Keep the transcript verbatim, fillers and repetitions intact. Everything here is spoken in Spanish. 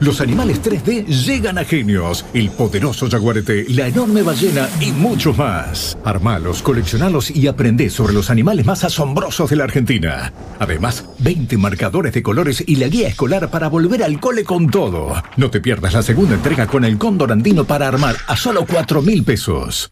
Los animales tres D llegan a Genios. El poderoso jaguarete, la enorme ballena y muchos más. Armalos, coleccionalos y aprendé sobre los animales más asombrosos de la Argentina. Además, veinte marcadores de colores y la guía escolar para volver al cole con todo. No te pierdas la segunda entrega con el cóndor andino para armar a solo cuatro mil pesos.